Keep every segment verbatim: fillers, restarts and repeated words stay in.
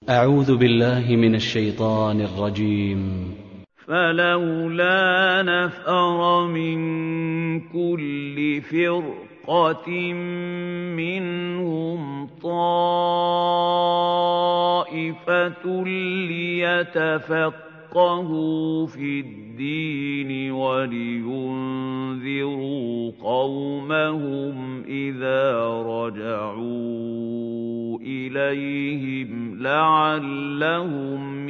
أعوذ بالله من الشيطان الرجيم. فلولا نفر من كل فرقة منهم طائفة ليتفقهوا في الدين ولينذروا قومهم إذا رجعوا إليهم لعلهم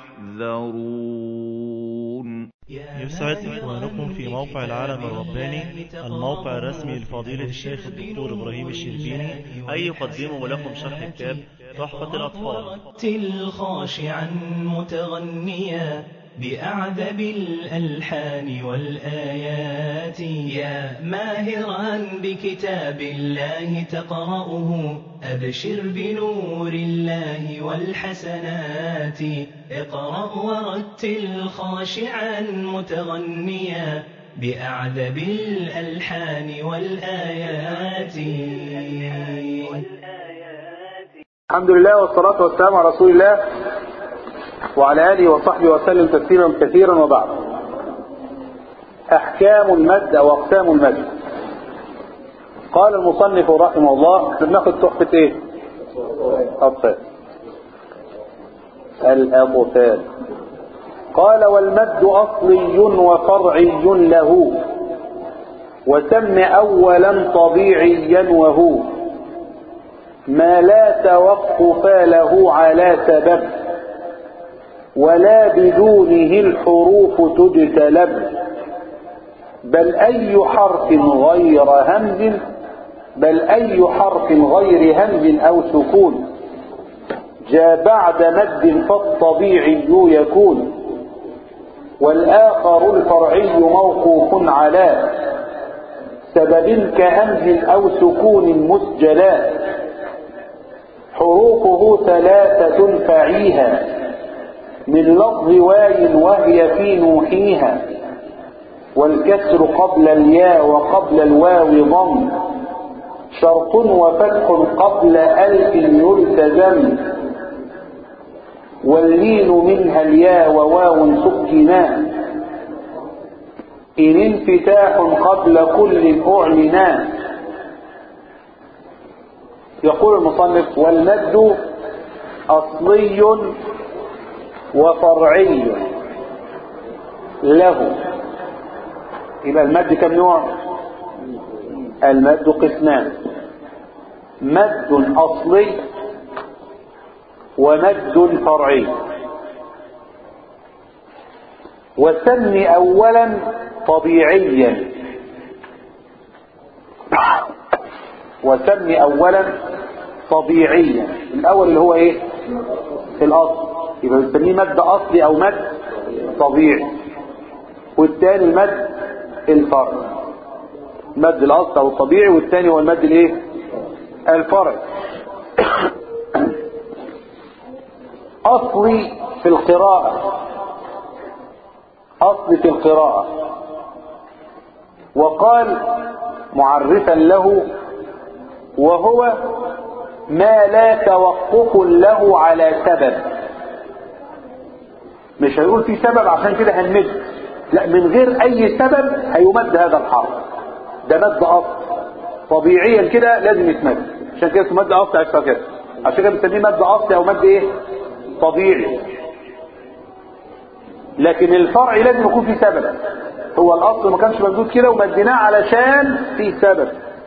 يحذرون. يسعد إخوانكم في موقع العالم الرباني، الموقع الرسمي لفضيلة الشيخ الدكتور إبراهيم الشربيني، أن يقدموا لكم شرح كتاب تحفة الأطفال. رتل خاشعا متغنيا بأعذب الألحان والآيات، يا ماهرا بكتاب الله تقرأه أبشر بنور الله والحسنات. اقرأ ورتل خاشعا متغنيا بأعذب الألحان والآيات. الحمد لله والصلاة والسلام على رسول الله وعلى آله وصحبه وسلم تسليما كثيرا. وبعد، أحكام المد أو أقسام المد. قال المصنف رحمه الله، احنا بناخد تحفة ايه؟ أطفال الأطفال. قال: والمد أصلي وفرعي له، وسم أولا طبيعيا وهو ما لا توقف له على سبب، ولا بدونه الحروف تجتلب، بل أي حرف غير همز بل أي حرف غير همز أو سكون جاء بعد مد فالطبيعي يكون، والآخر الفرعي موقوف على سبب كهمز أو سكون مسجلا، حروفه ثلاثة فعيها من لفظ واي وهي في نوحيها، والكسر قبل الياء وقبل الواو ضم، شرط وفتح قبل ألف يلتزم، واللين منها الياء وواو سكنا، إن انفتاح قبل كل أعلنا. يقول المصنف: والمد أصلي وفرعي له. يبقى المد كم نوع؟ المد قسمان: مد أصلي ومد فرعي. وسم أولا طبيعيا وسم أولا طبيعيا. الأول اللي هو إيه؟ في الأصل، يبقى بنسميه مد أصلي أو مد طبيعي. والثاني المد الفرعي، مد الأصل أو الطبيعي، والثاني هو المد الإيه؟ الفرعي. أصلي في القراءة، أصلي في القراءة. وقال معرفا له: وهو ما لا توقف له على سبب. مش هيقول في سبب عشان كده هنمد، لا، من غير اي سبب هيمد هذا الحرف. ده مد اصل طبيعيا كده لازم يتمد، عشان كده اسمه مد اصل. عشان كده عشان كده بنسميه مد اصلي او مد ايه؟ طبيعي. لكن الفرعي لازم يكون في سبب. هو الاصل ما كانش ممدود كده ومديناه علشان في سبب،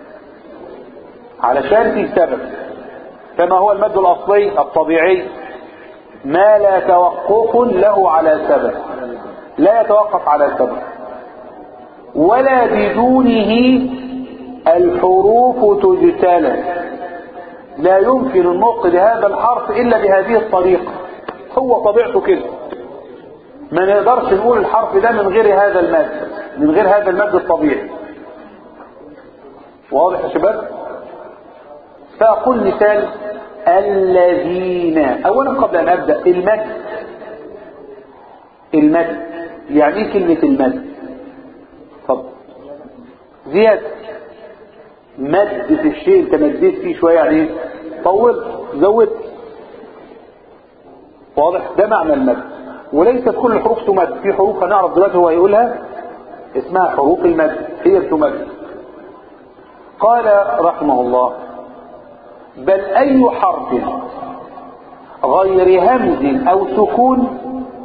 علشان في سبب. كما هو المد الاصلي الطبيعي ما لا توقف له على سبب، لا يتوقف على سبب، ولا بدونه الحروف تجتلى. لا يمكن النطق بهذا الحرف الا بهذه الطريقة، هو طبيعته كده. ما نقدرش نقول الحرف ده من غير هذا المد، من غير هذا المد الطبيعي. واضح يا شباب؟ فأقول مثال: الذين. اولا قبل ان ابدأ، المد المد يعني ايه كلمة المد؟ طب زيادة، مد في الشيء انت مديت فيه شوية، يعني ايه؟ طولت، زودت. واضح؟ ده معنى المد. وليست كل الحروف تمد، في حروف هنعرف دلوقتي هو هيقولها اسمها حروف المد هي تمد. قال رحمه الله: بل أي حرف غير همز أو سكون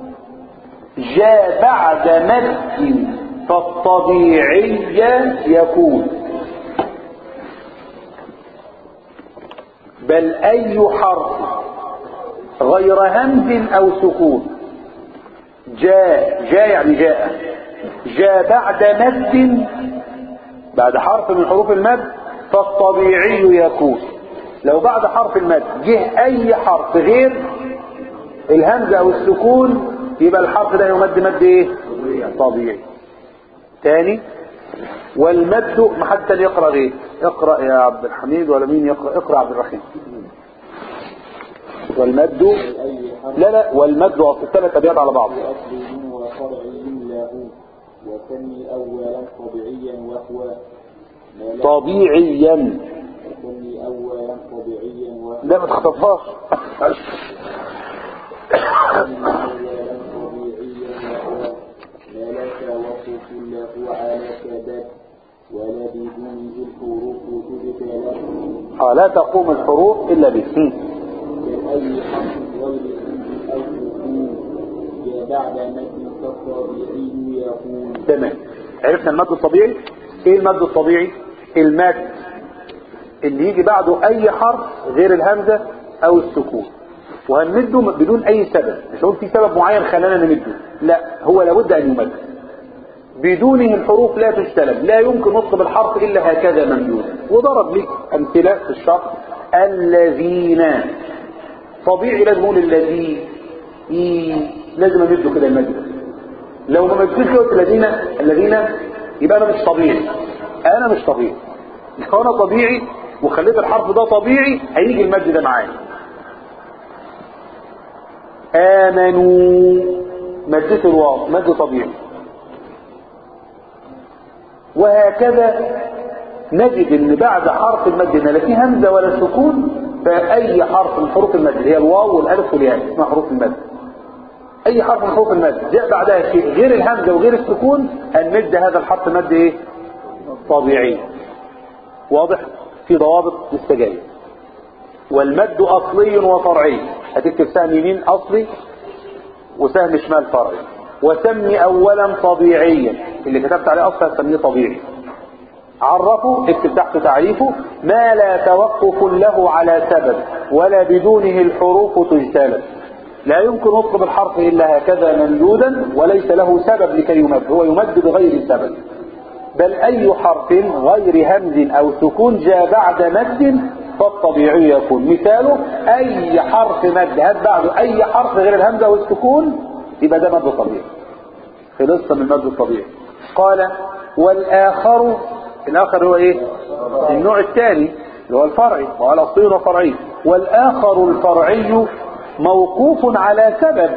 جاء بعد مد فالطبيعي يكون. بل أي حرف غير همز أو سكون جاء جاء يعني جاء جاء بعد مد، بعد حرف من حروف المد، فالطبيعي يكون. لو بعد حرف المد جه أي حرف غير الهمزة أو السكون يبقى الحرف ده يمد مد ايه؟ طبيعي. تاني: والمد ما حد تاني يقرأ غير. اقرأ يا عبد الحميد ولا مين يقرأ؟ اقرأ عبد الرحيم. والمد لا لا والمد اصل الثلاث ابيات على بعض. وسمي اولا طبيعيا وهو طبيعيا. وسمي اولا طبيعيا وهو لا ما تخطفهاش. لا توقف له على سبب ولا بدونه الحروف تبتلى. اه لا تقوم الحروف الا به. كأي حرف غير همز او سكون جاء بعد مد فالطبيعي يكون. تمام. عرفنا المد الطبيعي. ايه المد الطبيعي؟ المد اللي يجي بعده اي حرف غير الهمزه او السكون، وهنمده بدون اي سبب. مش هقول في سبب معين خلانا نمده، لا، هو لابد ان يمد. بدونه الحروف لا تستلم، لا يمكن نطلب الحرف الا هكذا ممدودا. وضرب لك امثله في الشرح: الذين طبيعي لازم نقول الذي، لازم امده كده المد. لو ما مدتوش كده الذين الذين يبقى انا مش طبيعي، انا مش طبيعي. لو انا طبيعي وخليت الحرف ده طبيعي هيجي المد ده معايا. آمنوا مدت الواو مد طبيعي. وهكذا نجد ان بعد حرف المد لا فيه همزه ولا سكون، فاي حرف من حروف المد اللي هي الواو والالف والياء اسمها حروف المد. اي حرف من حروف المد جاء بعدها شيء غير الهمزه وغير السكون هنمد هذا الحرف مد ايه؟ طبيعي. واضح؟ في ضوابط لسه جايه. والمد اصلي وفرعي. هتكتب سهم يمين اصلي وسهم شمال فرعي. وسمي اولا طبيعيا، اللي كتبت عليه اصلا هتسميه طبيعي. عرفه، اكتب تحته تعريفه: ما لا توقف له على سبب ولا بدونه الحروف تجتلب. لا يمكن نطلب الحرف الا هكذا ممدودا وليس له سبب لكي يمد، هو يمد بغير سبب. بل اي حرف غير همز او سكون جاء بعد مد فالطبيعي يكون. مثاله: اي حرف مد هات بعده اي حرف غير الهمزه والسكون يبقى ده مد طبيعي. خلصنا من المد الطبيعي. قال: والاخر، الاخر هو ايه؟ النوع الثاني اللي هو الفرعي، وهو الاصلي والفرعي. والاخر الفرعي موقوف على سبب.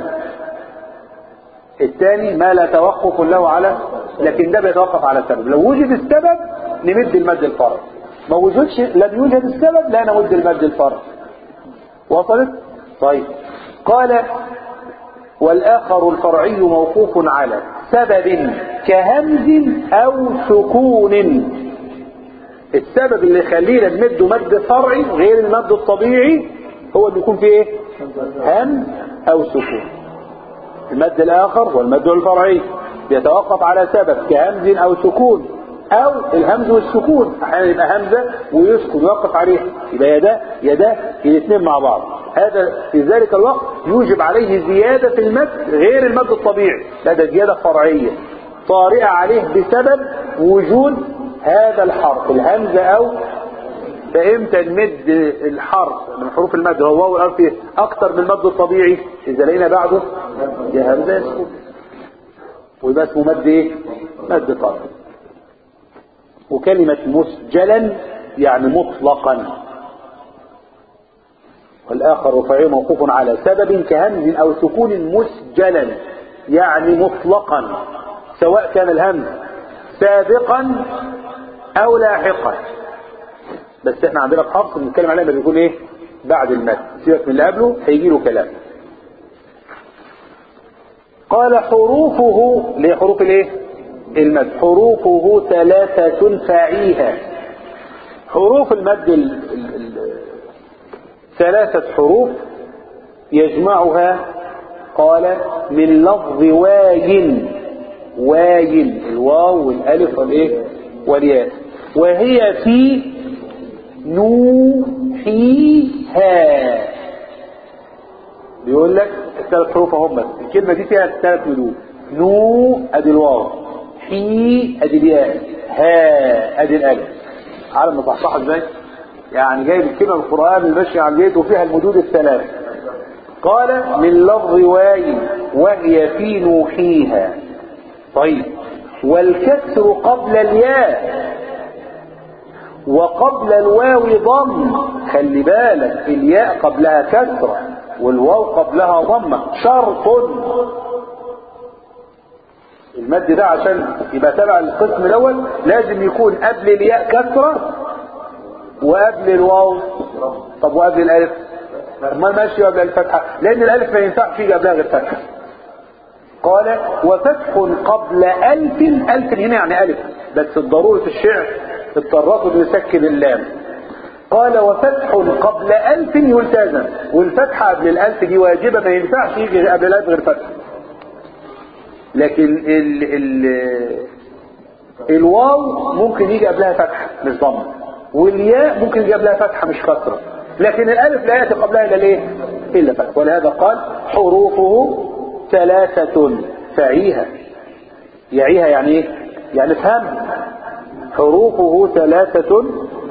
الثاني ما لا توقف له على، لكن ده بيتوقف على سبب. لو وجد السبب نمد المد الفرعي، ما وجدش لم يوجد السبب لا نمد المد الفرعي. وصلت؟ طيب. قال: والآخر الفرعي موقوف على سبب كهمز أو سكون. السبب اللي يخلينا نمد مد فرعي غير المد الطبيعي هو اللي يكون فيه ايه؟ همز أو سكون. المد الآخر والمد الفرعي يتوقف على سبب كهمز أو سكون، أو الهمز والسكون. أحيانا يبقى همزة ويسكن يوقف عليه، يبقى يا ده يا ده الاثنين مع بعض. هذا في ذلك الوقت يوجب عليه زيادة في المد غير المد الطبيعي، لا ده زيادة فرعية طارئة عليه بسبب وجود هذا الحرف الهمزة. أو فإمتى نمد الحرف من حروف المد هو واو والألف أكثر من المد الطبيعي؟ إذا لقينا بعده يا همزة يسكن، ويبقى اسمه مد إيه؟ مد طبيعي. وكلمة مسجلا يعني مطلقا. والآخر رفعي موقوف على سبب كهمز أو سكون مسجلا يعني مطلقا، سواء كان الهمز سابقا أو لاحقا. بس احنا عندنا في حفص بنتكلم عليه لما بيقول ايه؟ بعد المد. سيبك من اللي قبله هيجي له كلام. قال حروفه، اللي هي حروف الايه؟ المد، حروفه ثلاثة فاعيها. حروف المد ال... ال... ال... ثلاثة حروف يجمعها قال من لفظ واي، واي الواو والالف والايه والياء، وهي في نوحيها. بيقول لك الثلاث حروف هم، الكلمة دي فيها ثلاث مدود، نو ادي الواو، حي ادي الياء، ها ادي الالف. عارف مصحصحة ازاي؟ يعني جايب الكلمة بالقرآن المشي عن جيد وفيها المدود الثلاث. قال من لفظ واي وهي في نوحيها. طيب والكسر قبل الياء وقبل الواو ضم، خلي بالك الياء قبلها كسرة والواو قبلها ضمة، شرط. المد ده عشان يبقى تبع القسم الاول لازم يكون قبل الياء كسرة وقبل الواو. طب وقبل الالف؟ ما ماشي قبل الفتحة، لان الالف ما ينفعش يجي قبلها غير فتحة. قال وفتح قبل الف، الف هنا يعني الف، بس الضروري في الشعر التراصد يسكن اللام. قال وفتح قبل الف يلتزم، والفتحة قبل الالف دي واجبة، ما ينفعش يجي قبل الالف غير فتحة. لكن ال ال الواو ممكن يجي قبلها فتحة مش ضمة، والياء ممكن يجي قبلها فتحة مش كسرة، لكن الالف لا يأتي قبلها الا ليه؟ الا فتحة. ولهذا قال حروفه ثلاثة فعيها. يعيها يعني ايه؟ يعني افهم. حروفه ثلاثة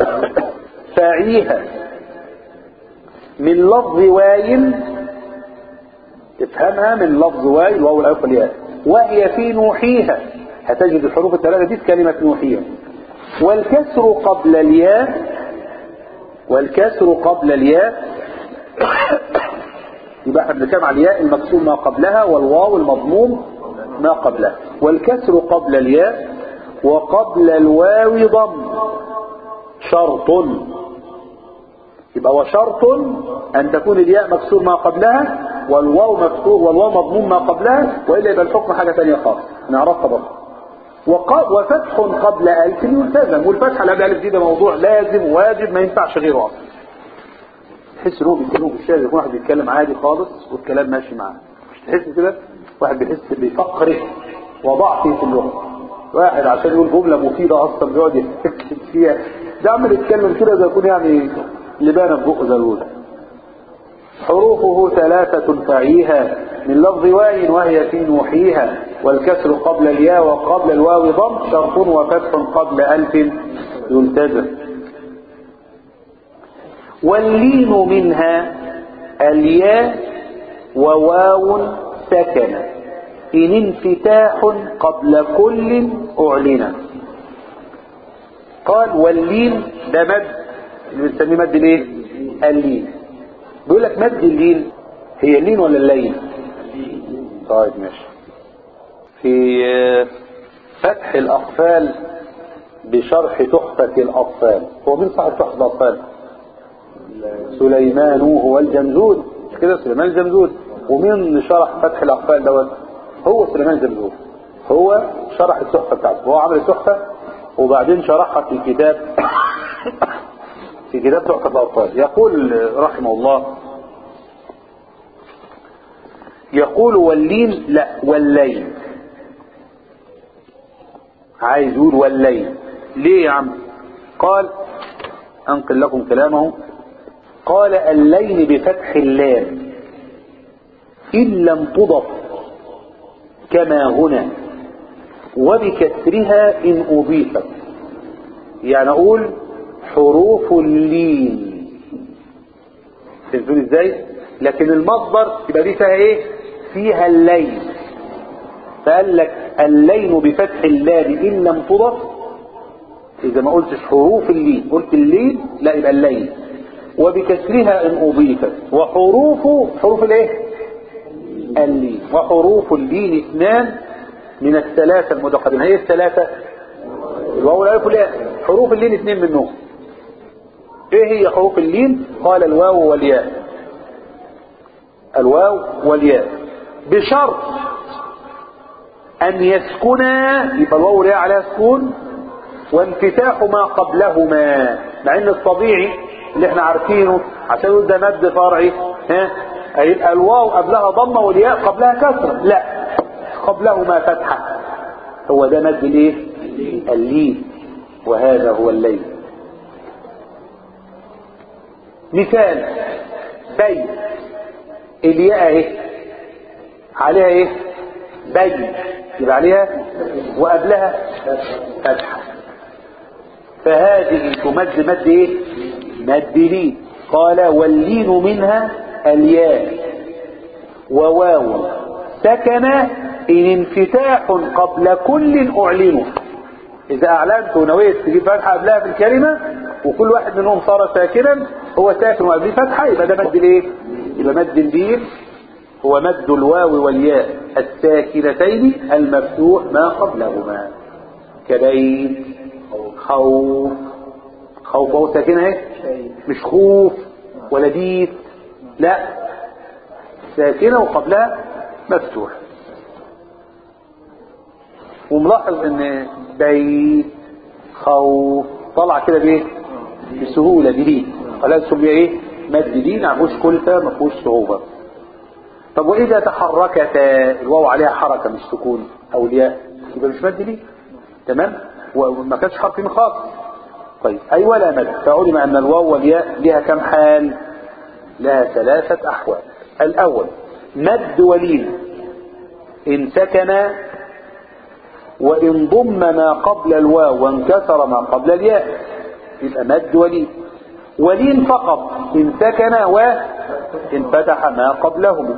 فعيها من لفظ واي، افهمها، من لفظ واي الواو والالف والياء، وهي في نوحيها. هتجد الحروف الثلاثة دي في كلمة نوحيها. والكسر قبل الياء، والكسر قبل الياء يبقى احنا بنتكلم على الياء المكسور ما قبلها والواو المضموم ما قبلها. والكسر قبل الياء وقبل الواو ضم، شرط. يبقى وشرط ان تكون الياء مكسور ما قبلها والواو مكسور والواو مضموم ما قبلها، والا يبقى الحكم حاجه ثانيه خالص نعرفها بس. وفتح قبل الف يلتزم، والفتحه اللي قبل الف دي ده موضوع لازم واجب ما ينفعش غيره اصلا. تحس ان هو بيتكلم في الشارع، يكون واحد بيتكلم عادي خالص والكلام ماشي معاه، مش تحس كده؟ واحد بيحس بفقره وضعفه في اللغه. واحد عشان يقول جمله مفيده اصلا بيقعد يفكر فيها، ده عمال يتكلم كده زي يكون يعني لبانه في بقه زي الوزن. حروفه ثلاثة فعيها من لفظ واي وهي في نوحيها، والكسر قبل الياء وقبل الواو ضم، شرط وفتح قبل ألف يلتزم. واللين منها الياء وواو سكن إن انفتاح قبل كل أعلن. قال واللين ده مد اللي بنسميه مد الايه؟ اللين. بيقول لك مد اللين هي اللين ولا اللين؟ طيب ماشي. في فتح الأقفال بشرح تحفة الأطفال، هو مين صاحب تحفة الأطفال؟ سليمان هو الجمزود، مش كده؟ سليمان الجمزود. ومين شرح فتح الأقفال دوت؟ هو سليمان الجمزود، هو شرح التحفة بتاعته، هو عمل التحفة وبعدين شرحها في كتاب في كتاب تحفة الأطفال. يقول رحمه الله، يقول واللين لا واللين، عايز يقول واللين. ليه يا عم؟ قال أنقل لكم كلامه. قال اللين بفتح اللام إن لم تضف كما هنا، وبكسرها إن أضيفت. يعني أقول حروف اللين، تنزل ازاي؟ لكن المصدر يبقى دي فيها ايه؟ فيها اللين. فقال لك اللين بفتح اللام إن لم تضف. إذا ما قلتش حروف اللين قلت اللين، لا يبقى اللين. وبكسرها إن أضيفت. وحروف حروف الايه؟ اللين. وحروف اللين اثنان من الثلاثة المتقدمة. هي الثلاثة الواو والالف والياء. حروف اللين اثنين منهم. ايه هي حروف اللين؟ قال الواو والياء، الواو والياء، بشرط أن يسكنا، يبقى الواو ليه عليها سكون، وانفتاح ما قبلهما، مع ان الطبيعي اللي احنا عارفينه عشان يقول ده مد فرعي ها هيبقى الواو قبلها ضمه والياء قبلها كسره، لا قبلهما فتحه، هو ده مد الايه؟ اللين، وهذا هو الليل. مثال بيت، الياء اهي عليها ايه؟ بيت، يبقى عليها وقبلها فتحه، فهذه تمد مد ايه؟ مد لين. قال واللين منها الياء وواو سكن إن انفتاح قبل كل أعلنه، إذا أعلنت ونويت تجيب فتحة قبلها في الكلمة وكل واحد منهم صار ساكنا، هو ساكن وقبله فتحة، يبقى ده مد الايه؟ يبقى مد اللين هو مد الواو والياء الساكنتين المفتوح ما قبلهما، كبيت، خوف، خوف هو ساكنة اهي، مش خوف ولا بيت، لا ساكنة وقبلها مفتوح. وملاحظ ان بيت خوف طلع كده بايه؟ بسهولة بلين، ولا سمي ايه؟ مد لين، ما فيهوش كلفة، ما فيهوش صعوبة. طب واذا تحركتا، الواو عليها حركة مش سكون او الياء، يبقى مش مد لين، تمام؟ وما كانش حرف من خاص. طيب اي ولا مد، فعلم ان الواو والياء لها كم حال؟ لها ثلاثة احوال. الاول مد ولين ان سكن وان ضم ما قبل الواو وانكسر ما قبل الياء، يبقى مد ولين. ولين فقط ان سكن وان فتح ما قبله.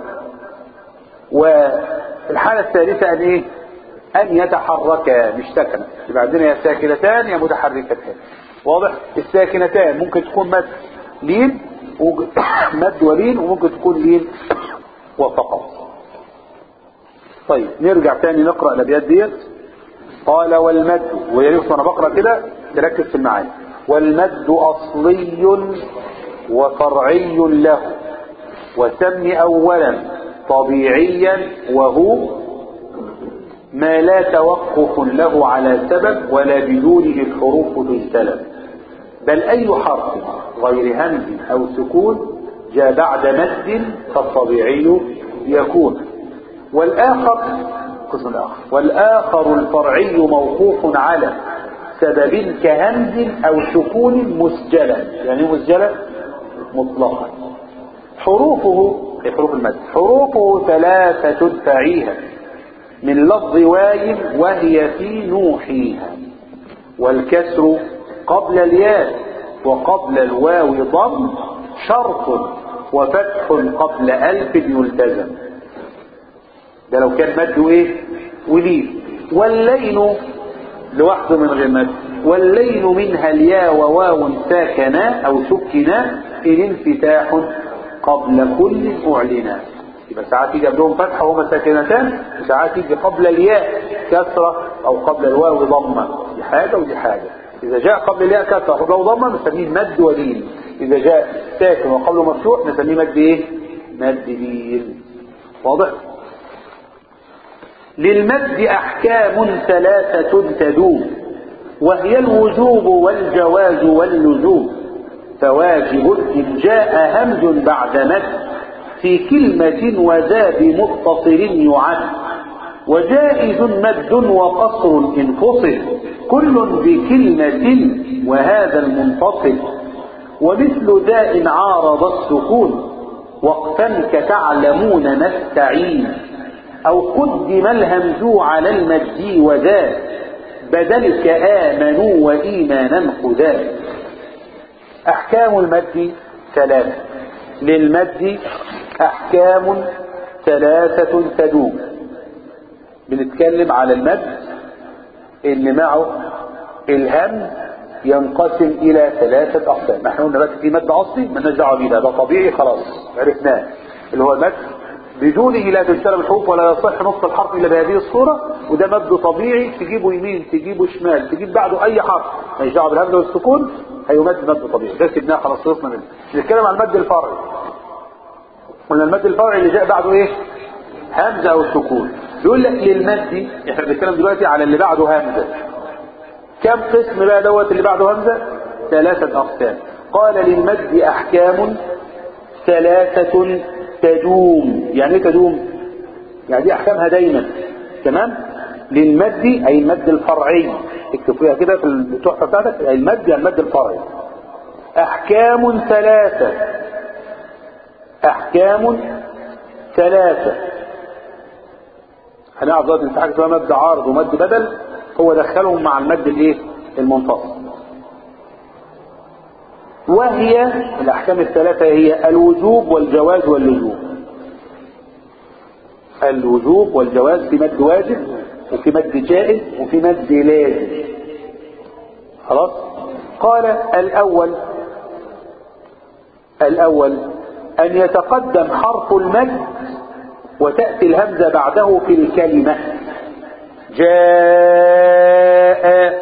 والحالة الثالثة ان ايه؟ ان يتحركا، مش سكن، يبقى عندنا يا ساكنتان يا متحركتان. واضح؟ الساكنتان ممكن تكون مد لين مد ولين، وممكن تكون لين وفقط. طيب نرجع تاني نقرأ الابيات ديت. قال والمد، وياريت وانا بقرأ كده تركز في المعاني. والمد اصلي وفرعي له، وسم اولا طبيعيا وهو ما لا توقف له على سبب ولا بدونه الحروف تجتلب، بل اي حرف غير همز او سكون جاء بعد مد فالطبيعي يكون. والاخر قسم الاخر والاخر الفرعي موقوف على سبب كهمز او سكون مسجلا، يعني مسجلا مطلقا. حروفه اي حروف المد، حروفه ثلاثة فعيها من لفظ واي وهي في نوحيها، والكسر قبل الياء وقبل الواو ضم شرط، وفتح قبل ألف يلتزم. ده لو كان مد ايه؟ ولين. واللين لوحده من غير مد، واللين منها الياء وواو ساكنا او سكنا ان انفتاح قبل كل اعلنا، يبقى ساعات يجي قبلهم فتحه وهما ساكنتان، وساعات يجي قبل الياء كسره او قبل الواو ضمه، دي حاجه ودي حاجه. اذا جاء قبل الياء كسره وقبله ضمه نسميه مد ولين، اذا جاء ساكن وقبله مفتوح نسميه مد ايه؟ مد لين. واضح؟ للمد احكام ثلاثه تدوم، وهي الوجوب والجواز واللزوم. فواجب ان جاء همز بعد مد في كلمة وذا بمتصل يعد، وجائز مد وقصر إن فصل كل بكلمة وهذا المنفصل. ومثل ذا إن عارض السكون وقفا كتعلمون نستعين، أو قدم الهمز على المد وذا بدل كآمنوا وإيمانا خذا. أحكام المد ثلاثة. للمد أحكام ثلاثة تدوم. بنتكلم على المد اللي معه الهمز ينقسم إلى ثلاثة أقسام. احنا قلنا بس في مد أصلي مالناش دعوة بيه، ده طبيعي خلاص عرفناه، اللي هو المد بدونه لا تجتلب الحروف ولا يصح نص الحرف إلا بهذه الصورة، وده مد طبيعي تجيبه يمين تجيبه شمال تجيب بعده أي حرف مالناش دعوة بالهمز والسكون، هيمد مد طبيعي. ده سيبناه خلاص خلصنا منه. نتكلم عن المد الفرعي. قلنا المد الفرعي اللي جاء بعده ايه؟ همزة او سكون. يقول لك للمد، احنا بنتكلم دلوقتي على اللي بعده همزة. كم قسم بقى دوت اللي بعده همزة؟ ثلاثة أقسام. قال للمد أحكام ثلاثة تدوم. يعني ايه تدوم؟ يعني دي أحكامها دايما. تمام؟ للمد أي المد الفرعي، اكتب فيها كده في التحفة بتاعتك، أي المد يعني المد الفرعي. أحكام ثلاثة، أحكام ثلاثة. هنعرف دلوقتي في حاجة اسمها مد عارض ومد بدل، هو دخلهم مع المد الايه؟ المنفصل. وهي الأحكام الثلاثة هي الوجوب والجواز واللزوم. الوجوب والجواز في مد واجب وفي مد جائز وفي مد لازم. خلاص؟ قال الأول الأول أن يتقدم حرف المد وتأتي الهمزة بعده في الكلمة. جاء،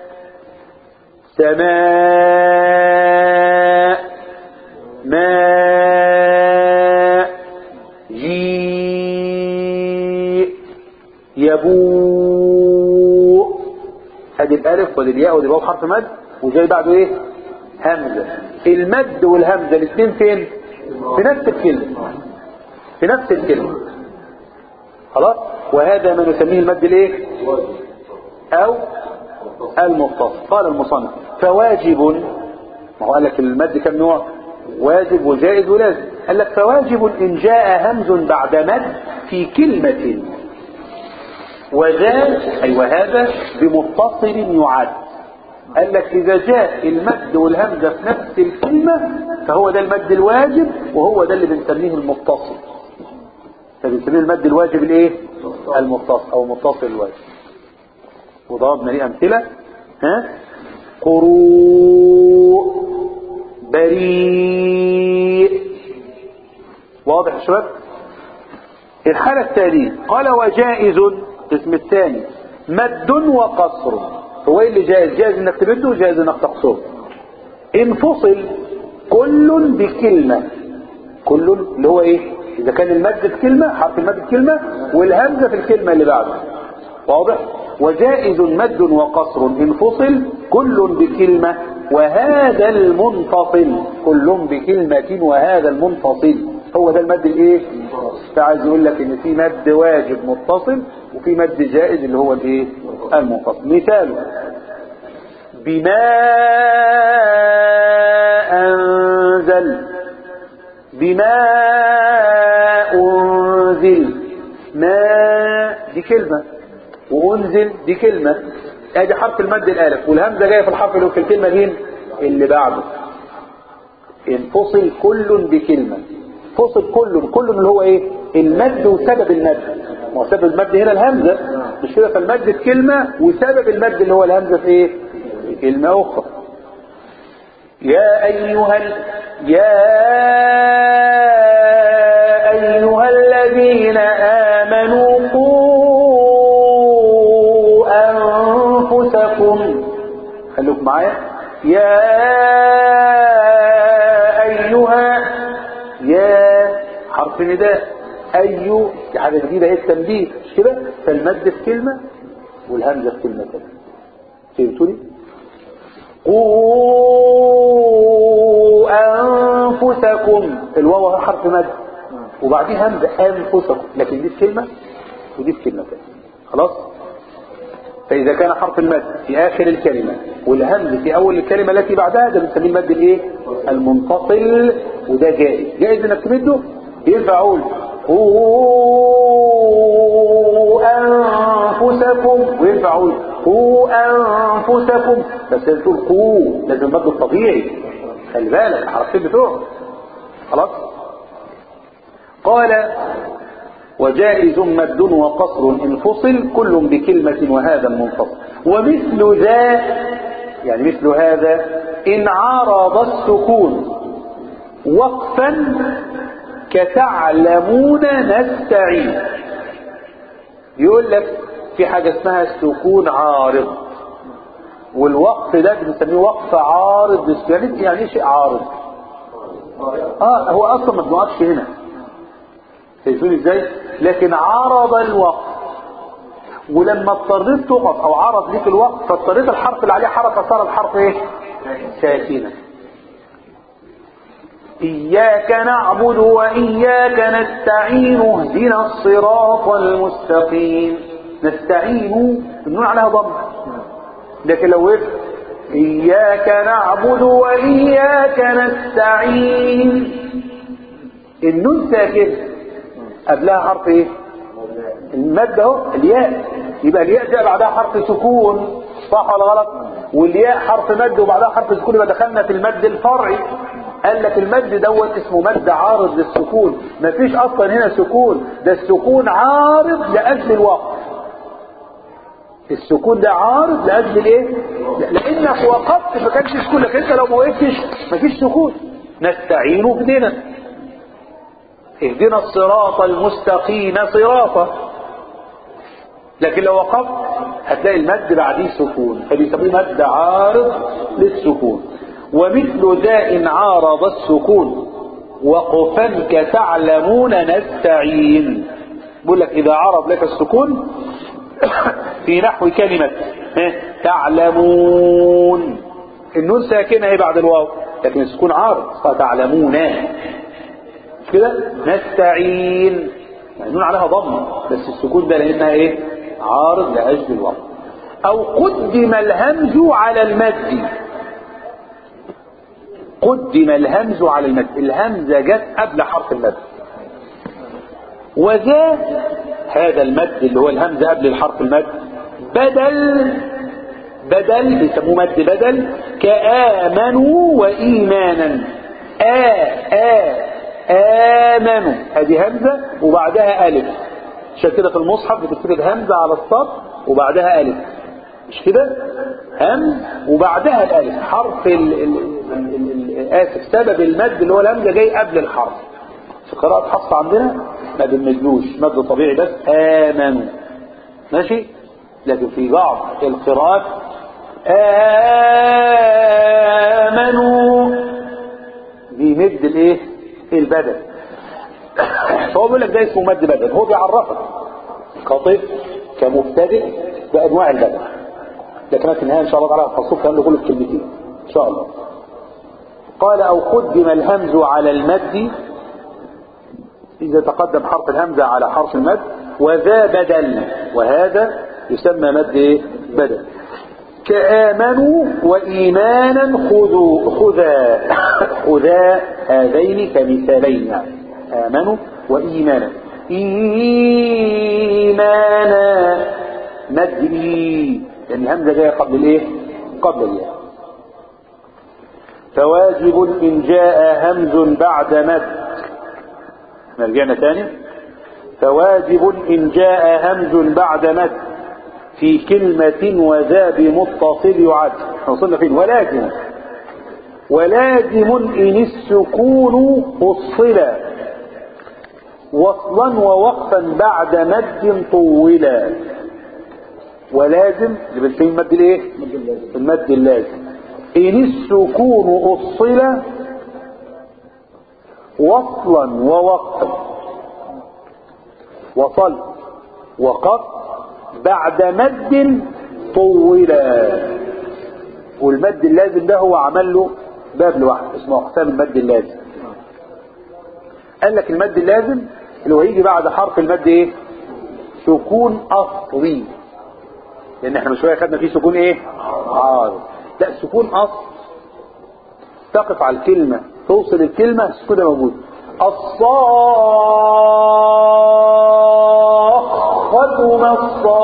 سماء، ماء، جيء، يبوء. ادي الالف ودي الياء ودي الواو حرف مد وجاي بعده ايه؟ همزة. المد والهمزة الاثنين فين؟ في نفس الكلمة، في نفس الكلمة. خلاص؟ وهذا ما نسميه المد الايه؟ او المتصل. قال المصنف فواجب، ما هو قال لك المد كم نوع؟ واجب وجائز ولازم. قال لك فواجب ان جاء همز بعد مد في كلمة، وذا اي وهذا بمتصل يعد. قال لك اذا جاء المد والهمزة في نفس الكلمة فهو ده المد الواجب، وهو ده اللي بنسميه المتصل. فبنسميه المد الواجب الايه؟ المتصل او متصل الواجب. وضربنا ليه امثله. ها؟ قروء، بريء. واضح يا شباب؟ الحالة الثانية قال وجائز، القسم الثاني مد وقصر. هو ايه اللي جائز؟ جائز انك تمده وجائز انك تقصره. انفصل كل بكلمة. كل اللي هو ايه؟ اذا كان المد في كلمة، حرف المد في كلمة والهمزة في الكلمة اللي بعده. واضح؟ وجائز مد وقصر انفصل كل بكلمة وهذا المنفصل. كل بكلمة وهذا المنفصل هو ده المد الايه؟ فعايز يقول لك ان في مد واجب متصل وفي مد جائز اللي هو الايه؟ المنفصل. مثاله بما انزل، بما انزل، ما دي كلمة وانزل دي كلمة. ادي حرف المد الالف والهمزة جاية في الحرف اللي في الكلمة دي اللي بعده. انفصل كل بكلمة. فصل كل، كل اللي هو ايه؟ المد وسبب المد. ما هو سبب المد هنا الهمزة مش كده؟ فالمد في كلمة وسبب المد اللي هو الهمزة في ايه؟ في كلمة اخرى. يا ايها ال... يا ايها الذين امنوا قوا انفسكم. خلوكم معايا. يا ايها، يا حرف نداء، ايو دي حاجه جديده، ايه؟ التنبيه مش كده؟ فالمد في كلمه والهمزه في كلمه ثانيه. فهمتوني؟ قوا انفسكم، الواو حرف مد وبعديه همزه انفسكم، لكن دي في كلمه ودي في كلمه ثانيه. خلاص؟ فاذا كان حرف المد في اخر الكلمه والهمز في اول الكلمه التي بعدها ده بنسميه المد الايه؟ المنفصل، وده جائز. جائز انك تمده، ينفع اقول قوا انفسكم وينفع اقول قوا انفسكم، بس تقول قوا لازم المد الطبيعي. خلي بالك الحرفين بتوعه. خلاص؟ قال وجائز مد وقصر انفصل كل بكلمة وهذا المنفصل. ومثل ذا يعني مثل هذا إن عارض السكون وقفا كتعلمون نستعين. يقول لك في حاجة اسمها السكون عارض، والوقف ده بنسميه وقف عارض. يعني يعني ايه شيء عارض؟ اه هو اصلا ما بنوقفش هنا، تفهمون ازاي؟ لكن عرض الوقف ولما اضطريت تقف او عرض ليك الوقت فاضطريت الحرف اللي عليه حركه صار الحرف ايه؟ ساكنا. إياك نعبد وإياك نستعين اهدنا الصراط المستقيم. نستعين النون عليها ضم، لكن لو وقفت إياك نعبد وإياك نستعين النون ساكن قبلها حرف ايه؟ المد اهو الياء، يبقى الياء جاء بعدها حرف سكون، صح ولا غلط؟ والياء حرف مد وبعدها حرف سكون، يبقى دخلنا في المد الفرعي. قال لك المد دوت اسمه مد عارض للسكون، مفيش اصلا هنا سكون، ده السكون عارض لاجل الوقت. السكون ده عارض لاجل الايه؟ لانك وقفت فكانش سكون، لكن انت لو ما وقفتش مفيش سكون. نستعين اهدنا اهدنا الصراط المستقيم صراطه، لكن لو وقفت هتلاقي المد بعديه سكون، فبيسموه مد عارض للسكون. ومثل ذا إن عارض السكون وقفا كتعلمون نستعين. بقول لك إذا عرض لك السكون في نحو كلمة تعلمون، النون ساكنة هي بعد الواو لكن السكون عارض فتعلمون مش كده. نستعين النون عليها ضم بس السكون ده لأنها إيه؟ عارض لأجل الواو. أو قدم الهمز على المد، قدم الهمز على المد، الهمزة جت قبل حرف المد. وذا هذا المد اللي هو الهمزة قبل الحرف المد بدل، بدل بيسموه مد بدل، كآمنوا وإيمانا. آ آ آمنوا هذه همزة وبعدها ألف، عشان كده في المصحف بتكتب همزة على السطر وبعدها ألف، مش كده؟ همز وبعدها الألف حرف ال ال ال آسف سبب المد اللي هو الهمزة جاي قبل الحرف. في قراءة حفص عندنا ما بنمدوش مد طبيعي بس آمنوا ماشي، لكن في بعض القراءات آمنوا بيمد الايه؟ البدل. فهو بيقول لك ده اسمه مد بدل، هو بيعرفك كطفل كمبتدئ بأنواع البدل، لكن في النهاية إن شاء الله تعالى هنفصل الكلام ده كله في كلمتين إن شاء الله. قال أو قدم الهمز على المد إذا تقدم حرف الهمزة على حرف المد. وذا بدل، وهذا يسمى مد إيه؟ بدل. كآمنوا وإيمانا خذوا خذا خذا هذين كمثالين، آمنوا وإيمانا. إيمانا مد إيه يعني همزة جاية قبل الايه؟ قبل الياء. فواجب إن جاء همز بعد مد، نرجعنا تاني. فواجب إن جاء همز بعد مد في كلمة وذا بمتصل يعد. وصلنا فين؟ ولازم ولازم إن السكون فصلا وصلا ووقفا بعد مد طولا. ولازم اللي بنسميه المد الايه؟ المد اللازم. ان السكون اصل وصلا ووقفا، وصل وقف بعد مد طولا. والمد اللازم ده هو عمل له باب لوحده اسمه اقسام المد اللازم. قال لك المد اللازم اللي هو يجي بعد حرف المد ايه؟ سكون اصلي، لان احنا من شويه خدنا فيه سكون ايه؟ عارض. لا سكون اصل، تقف على الكلمه توصل الكلمه السكون ده موجود. الصاخة ما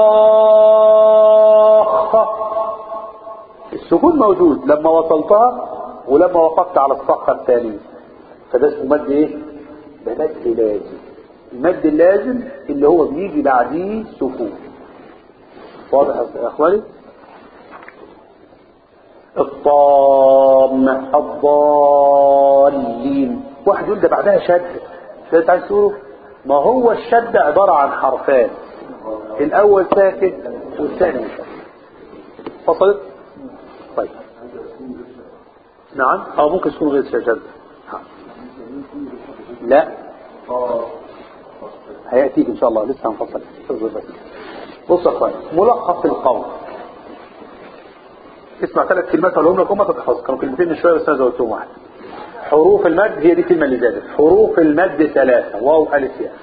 الصاخة، السكون موجود لما وصلتها ولما وقفت على الصخة الثانية، فده اسمه مد ايه؟ ده مد لازم. المد اللازم اللي هو بيجي بعديه سكون. واضح يا اخواني؟ الطام الضالين، واحد يقول ده بعدها شد، مش انت عايز تقوله؟ ما هو الشد عبارة عن حرفان، الاول ساكن والثاني ساكن. فصلت؟ طيب نعم، او ممكن تكون غير شد. لا هيأتيك ان شاء الله، لسه هنفصل. بص يا اخوان، ملخص القول. اسمع ثلاث كلمات هقولهم لك، هم تتحفظ، كانوا كلمتين من شويه بس انا زودتهم واحد. حروف المد، هي دي الكلمه اللي زادت. حروف المد ثلاثه، واو الف ياء.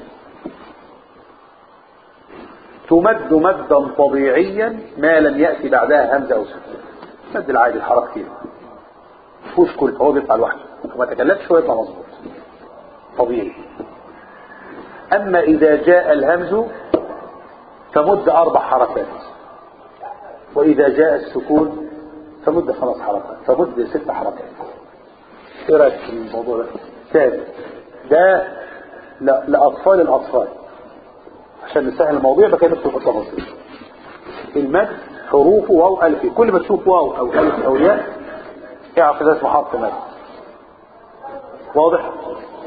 تمد مدا طبيعيا ما لم ياتي بعدها همزه او سكون. مد العادي الحركتين مفيهوش كل، هو بيطلع لوحده وما تكلفش ويطلع مظبوط طبيعي. اما اذا جاء الهمز فمد اربع حركات، واذا جاء السكون فمد خمس حركات، فمد ست حركات. ايه رايك في الموضوع ده؟ ثابت ده لا لاطفال الاطفال عشان نسهل الموضوع، فكان نكتب في التفاصيل. المد حروفه واو الف، كل ما تشوف واو او الف او ياء اعرف ده اسمه حرف مد. واضح؟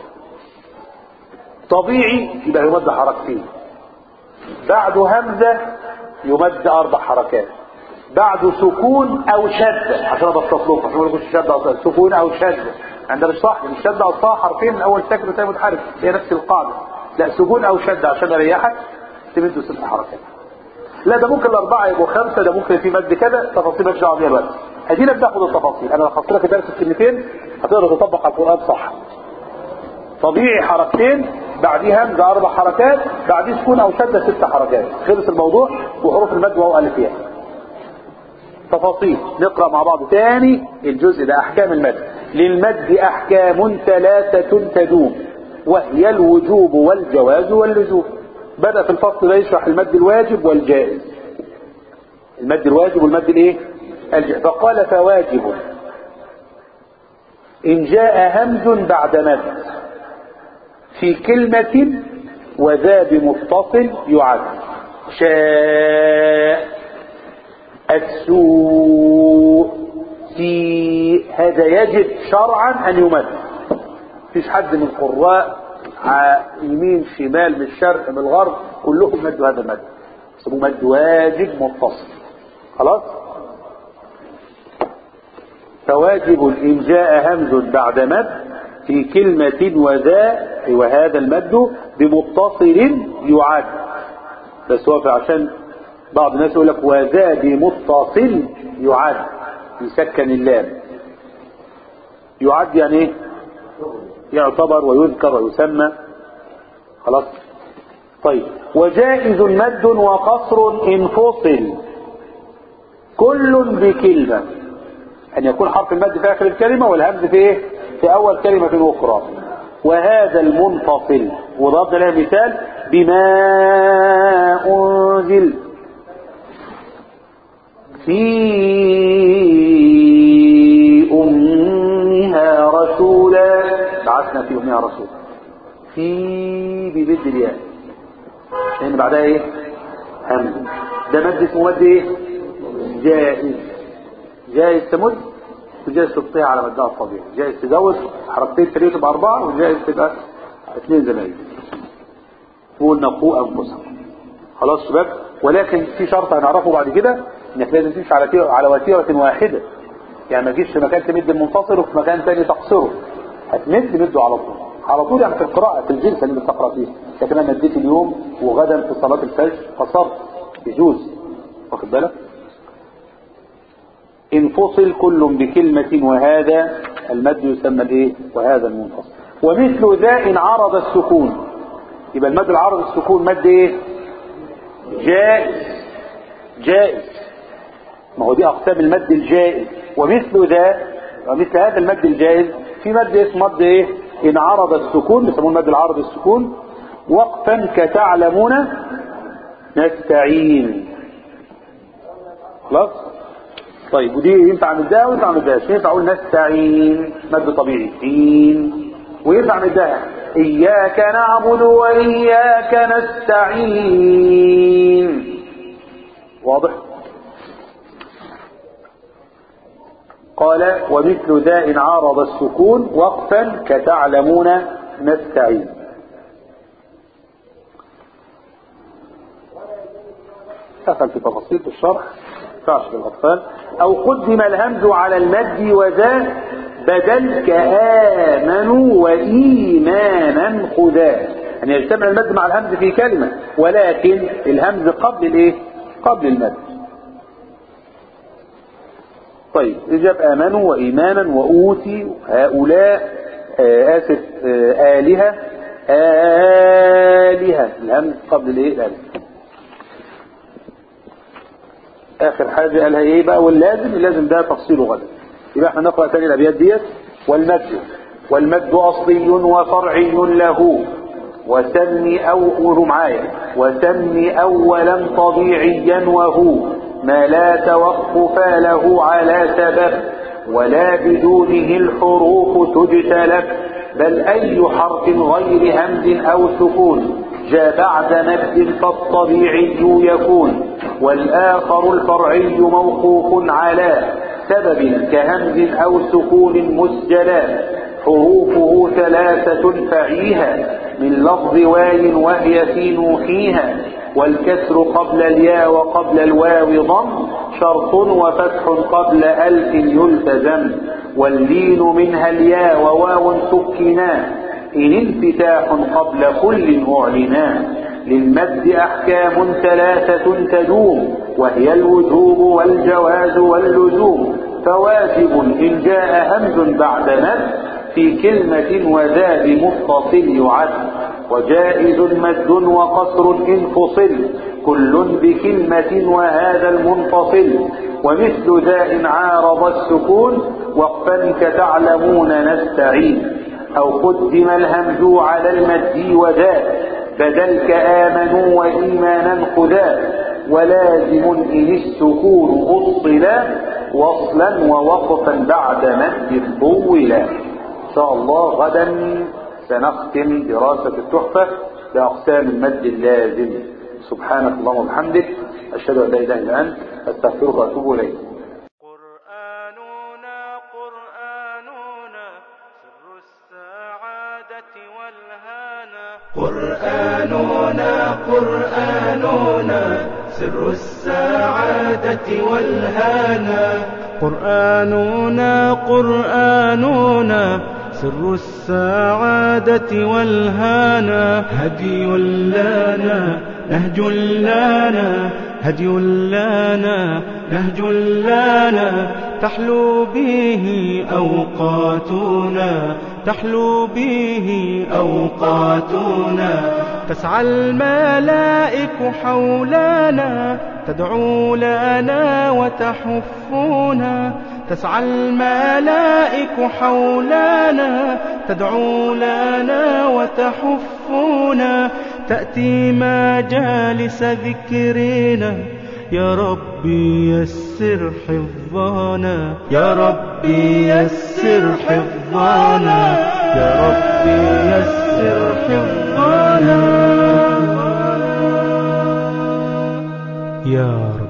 طبيعي يبقى يمد حركتين، بعده همزه يمد اربع حركات، بعده سكون او شده عشان ابسطلكم، عشان ما يقولش شده او سكون او شده. عندنا مش صح، مش شده او صح حرفين من اول ساكن وثاني متحرك، هي نفس القاعده. لا، سكون او شده عشان اريحك تمدوا ست حركات. لا ده ممكن الاربعه يبقوا خمسه، ده ممكن في مد كده، تفاصيل مالكش دعوه بيها بس. ادينا بناخد التفاصيل، انا لخصت لك الدرس في كلمتين هتقدر تطبق على القران صح. طبيعي حركتين، بعديه همزه اربع حركات، بعديه سكون او شده ست حركات، خلص الموضوع. وحروف المد واو الف ياء. تفاصيل نقرا مع بعض تاني الجزء ده. احكام المد: للمد احكام ثلاثه تدوم، وهي الوجوب والجواز واللزوم. بدأ في الفصل ده يشرح المد الواجب والجائز. المد الواجب والمد الايه؟ الجائز. فقال: فواجب إن جاء همز بعد مد في كلمة وذا بمتصل يعد. شاء، السوء، في، هذا يجب شرعا أن يمد. مفيش حد من القراء يمين شمال من الشرق من الغرب كلهم مدوا هذا المد، يسموه مد واجب متصل. خلاص؟ فواجب إن جاء همز بعد مد في كلمة وذا، وهذا المد بمتصل يعد. بس هو عشان بعض الناس يقول لك وذا بمتصل يعد، يسكن اللام. يعد يعني ايه؟ يعتبر ويذكر ويسمى. خلاص؟ طيب. وجائز مد وقصر إن فصل كل بكلمة، أن يكون حرف المد في آخر الكلمة والهمز في إيه؟ في أول كلمة أخرى. وهذا المنفصل وضربنا له مثال: بما أنزل في أمها رسولا، بعثنا في أمها رسولا. في بمد الياء لأن بعدها إيه؟ همز. ده مد اسمه مد إيه؟ جائز. جائز تمد وجائز تبطيها على مدها الطبيعي. جائز تزود حركتين تريد تبقى أربعة، وجائز تبقى اثنين زمايل. قول نقوا أنفسهم. خلاص شباب؟ ولكن في شرط هنعرفه بعد كده، انك لازم تمشي على على وتيرة واحدة. يعني ما تجيش في مكان تمد المنفصل وفي مكان ثاني تقصره. هتمد مده على طول على طول، يعني في القراءة في الجلسة اللي بتقرأ فيها. لكن انا مديت اليوم وغدا في صلاة الفجر قصرت، يجوز. واخد بالك؟ انفصل كل بكلمة، وهذا المد يسمى الايه؟ وهذا المنفصل. ومثل ذا إن عرض السكون، يبقى المد العرض السكون مد ايه؟ جائز. جائز، ما هو دي اقسام المد الجائز. ومثل ذا، ومثل هذا المد الجائز في مد اسمه مد ايه؟ ان عرض السكون، بيسموه المد العرض السكون. وقفا كتعلمون نستعين. خلاص؟ طيب، ودي ينفع مدها وينفع مدهاش. ينفع اقول نستعين مد طبيعي عين، وينفع مدها اياك نعبد واياك نستعين. واضح؟ قال: ومثل ذا إن عارض السكون وقفا كتعلمون نستعين. دخل في تفاصيل الشرح تعرف للأطفال. أو قدم الهمز على المد وذا بدل كآمنوا وإيمانا خذا، أن يعني يجتمع المد مع الهمز في كلمة، ولكن الهمز قبل الايه؟ قبل المد. طيب إجاب آمنوا وإيمانا وأوتي هؤلاء آه آسف آه آلهة آلهة الهمز قبل الإيه الألف. آخر حاجة قالها إيه بقى؟ واللازم اللازم ده تفصيله غدا. يبقى احنا نقرأ تاني الأبيات ديت. والمد والمد أصلي وفرعي له وسمي أو قولوا معايا وسمي أولا طبيعيا وهو ما لا توقف له على سبب ولا بدونه الحروف تجتلب بل أي حرف غير همز أو سكون جاء بعد مد فالطبيعي يكون والآخر الفرعي موقوف على سبب كهمز أو سكون مسجلا حروفه ثلاثة فعيها من لفظ واو وهي في نوحيها والكسر قبل الياء وقبل الواو ضم شرط وفتح قبل ألف يلتزم واللين منها الياء وواو سكنا إن انفتاح قبل كل أعلنا للمد أحكام ثلاثة تدوم وهي الوجوب والجواز واللزوم فواجب إن جاء همز بعد مد في كلمة وذا بمتصل يعد وجائز مد وقصر إن فصل كل بكلمة وهذا المنفصل ومثل ذا إن عارض السكون وقفا كتعلمون نستعين أو قدم الهمز على المد وذا بدل كآمنوا وإيمانا خذا ولازم إن السكون أصلا وصلا ووقفا بعد مد طولا. إن شاء الله غدا سنختم دراسة التحفة بأقسام المد اللازم. سبحانك اللهم وبحمدك أشهد أن لا إله إلا أنت أستغفرك وأتوب إليك. قرآننا قرآننا سر السعادة والهنا قرآننا قرآننا سر السعادة والهنا قرآننا قرآننا سر السعادة والهنا هدي لنا نهج لنا هدي لنا نهج لنا تحلو به أوقاتنا تحلو به أوقاتنا تسعى الملائك حولنا تدعو لنا وتحفنا تسعى الملائك حولنا تدعو لنا وتحفنا تأتي مجالس ذكرنا يا ربي يسر حفظنا يا ربي يسر حفظنا يا ربي يسر حفظنا يا رب.